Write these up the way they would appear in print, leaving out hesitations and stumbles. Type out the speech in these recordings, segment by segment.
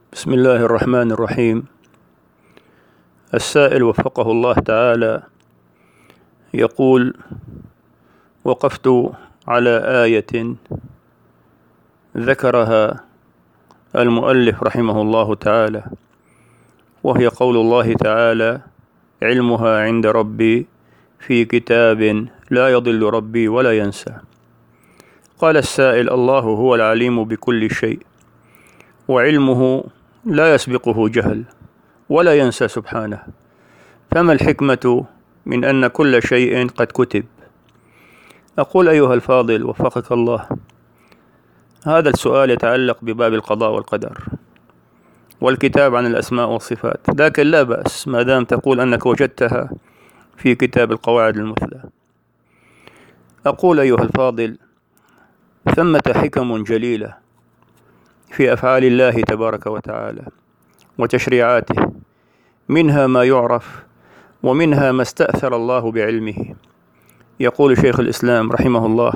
بسم الله الرحمن الرحيم. السائل وفقه الله تعالى يقول: وقفت على آية ذكرها المؤلف رحمه الله تعالى، وهي قول الله تعالى: علمها عند ربي في كتاب لا يضل ربي ولا ينسى. قال السائل: الله هو العليم بكل شيء، وعلمه لا يسبقه جهل ولا ينسى سبحانه، فما الحكمة من أن كل شيء قد كتب؟ أقول أيها الفاضل وفقك الله، هذا السؤال يتعلق بباب القضاء والقدر والكتاب عن الأسماء والصفات، لكن لا بأس ما دام تقول أنك وجدتها في كتاب القواعد المثلى. أقول أيها الفاضل، ثمة حكم جليلة في أفعال الله تبارك وتعالى وتشريعاته، منها ما يعرف ومنها ما استأثر الله بعلمه. يقول شيخ الإسلام رحمه الله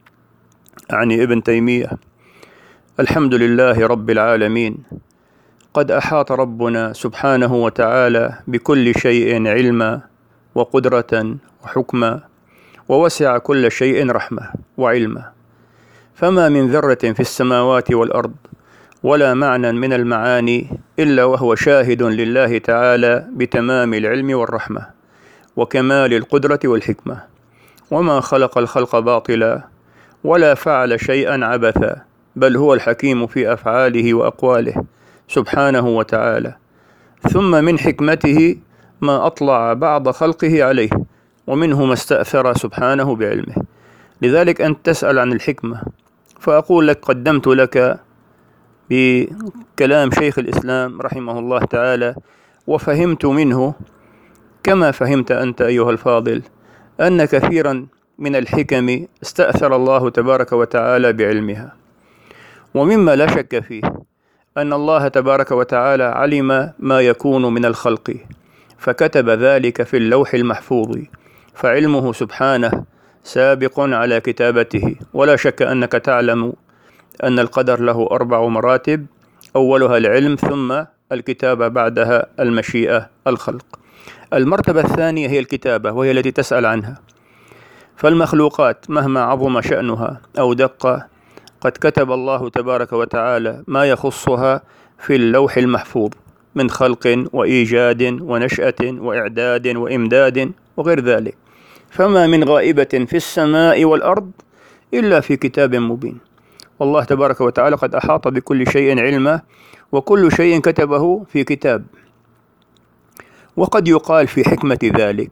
عن ابن تيمية: الحمد لله رب العالمين، قد أحاط ربنا سبحانه وتعالى بكل شيء علما وقدرة وحكما، ووسع كل شيء رحمة وعلما، فما من ذرة في السماوات والأرض ولا معنى من المعاني إلا وهو شاهد لله تعالى بتمام العلم والرحمة وكمال القدرة والحكمة، وما خلق الخلق باطلا ولا فعل شيئا عبثا، بل هو الحكيم في أفعاله وأقواله سبحانه وتعالى. ثم من حكمته ما أطلع بعض خلقه عليه، ومنه ما استأثر سبحانه بعلمه. لذلك أنت تسأل عن الحكمة، فأقول لك قدمت لك بكلام شيخ الإسلام رحمه الله تعالى، وفهمت منه كما فهمت أنت أيها الفاضل أن كثيرا من الحكم استأثر الله تبارك وتعالى بعلمها. ومما لا شك فيه أن الله تبارك وتعالى علم ما يكون من الخلق فكتب ذلك في اللوح المحفوظ، فعلمه سبحانه سابق على كتابته. ولا شك أنك تعلم أن القدر له 4 مراتب، أولها العلم، ثم الكتابة، بعدها المشيئة، الخلق. المرتبة الثانية هي الكتابة، وهي التي تسأل عنها. فالمخلوقات مهما عظم شأنها أو دق، قد كتب الله تبارك وتعالى ما يخصها في اللوح المحفوظ من خلق وإيجاد ونشأة وإعداد وإمداد وغير ذلك، فما من غائبة في السماء والأرض إلا في كتاب مبين. والله تبارك وتعالى قد أحاط بكل شيء علما، وكل شيء كتبه في كتاب. وقد يقال في حكمة ذلك: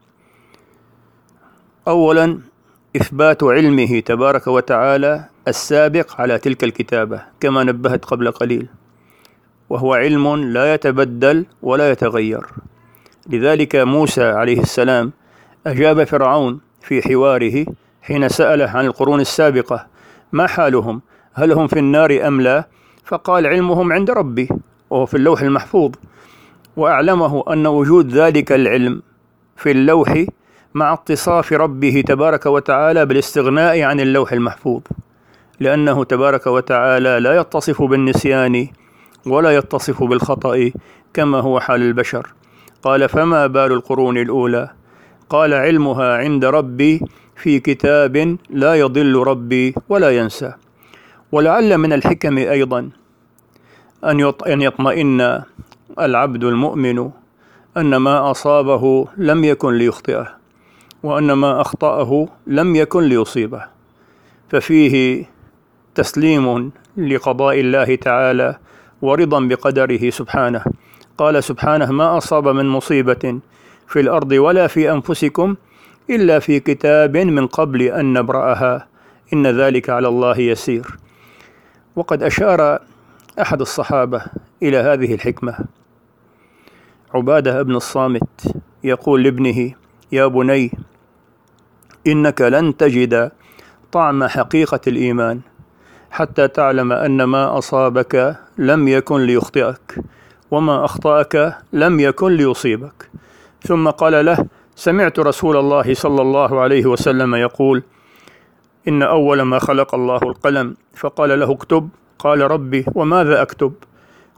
أولا، إثبات علمه تبارك وتعالى السابق على تلك الكتابة كما نبهت قبل قليل، وهو علم لا يتبدل ولا يتغير. لذلك موسى عليه السلام أجاب فرعون في حواره حين سأله عن القرون السابقة: ما حالهم؟ هل هم في النار أم لا؟ فقال: علمهم عند ربي، وهو في اللوح المحفوظ. وأعلمه أن وجود ذلك العلم في اللوح مع اتصاف ربه تبارك وتعالى بالاستغناء عن اللوح المحفوظ، لأنه تبارك وتعالى لا يتصف بالنسيان ولا يتصف بالخطأ كما هو حال البشر. قال: فما بال القرون الأولى؟ قال: علمها عند ربي في كتاب لا يضل ربي ولا ينسى. ولعل من الحكم أيضا أن يطمئن العبد المؤمن أن ما أصابه لم يكن ليخطئه، وأن ما أخطأه لم يكن ليصيبه، ففيه تسليم لقضاء الله تعالى ورضا بقدره سبحانه. قال سبحانه: ما أصاب من مصيبة في الأرض ولا في أنفسكم إلا في كتاب من قبل أن نبرأها إن ذلك على الله يسير. وقد أشار أحد الصحابة إلى هذه الحكمة، عبادة بن الصامت، يقول لابنه: يا بني، إنك لن تجد طعم حقيقة الإيمان حتى تعلم أن ما أصابك لم يكن ليخطئك، وما أخطأك لم يكن ليصيبك. ثم قال له: سمعت رسول الله صلى الله عليه وسلم يقول: إن أول ما خلق الله القلم، فقال له: اكتب. قال: ربي وماذا أكتب؟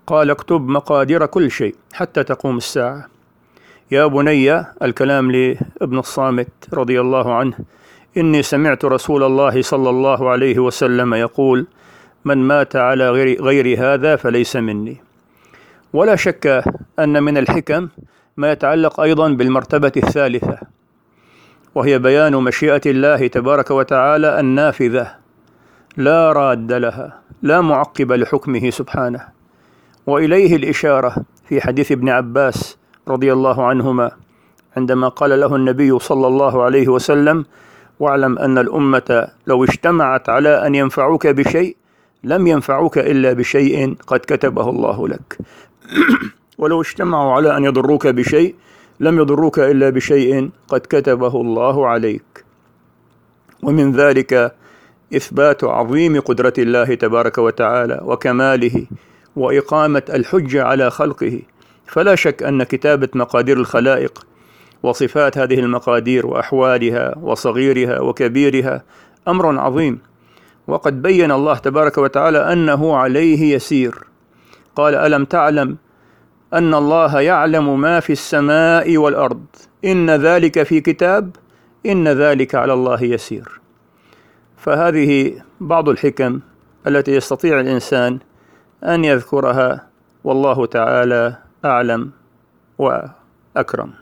قال اكتب مقادير كل شيء حتى تقوم الساعة. يا بني، الكلام لابن الصامت رضي الله عنه، إني سمعت رسول الله صلى الله عليه وسلم يقول: من مات على غير هذا فليس مني. ولا شك أن من الحكم ما يتعلق أيضا بالمرتبة الثالثة، وهي بيان مشيئة الله تبارك وتعالى النافذة لا راد لها، لا معقب لحكمه سبحانه. وإليه الإشارة في حديث ابن عباس رضي الله عنهما عندما قال له النبي صلى الله عليه وسلم: واعلم أن الأمة لو اجتمعت على أن ينفعوك بشيء لم ينفعوك إلا بشيء قد كتبه الله لك ولو اجتمعوا على أن يضروك بشيء لم يضروك إلا بشيء قد كتبه الله عليك. ومن ذلك إثبات عظيم قدرة الله تبارك وتعالى وكماله وإقامة الحجة على خلقه. فلا شك أن كتابة مقادير الخلائق وصفات هذه المقادير وأحوالها وصغيرها وكبيرها أمر عظيم، وقد بين الله تبارك وتعالى أنه عليه يسير. قال: ألم تعلم أن الله يعلم ما في السماء والأرض، إن ذلك في كتاب، إن ذلك على الله يسير. فهذه بعض الحكم التي يستطيع الإنسان أن يذكرها، والله تعالى أعلم وأكرم.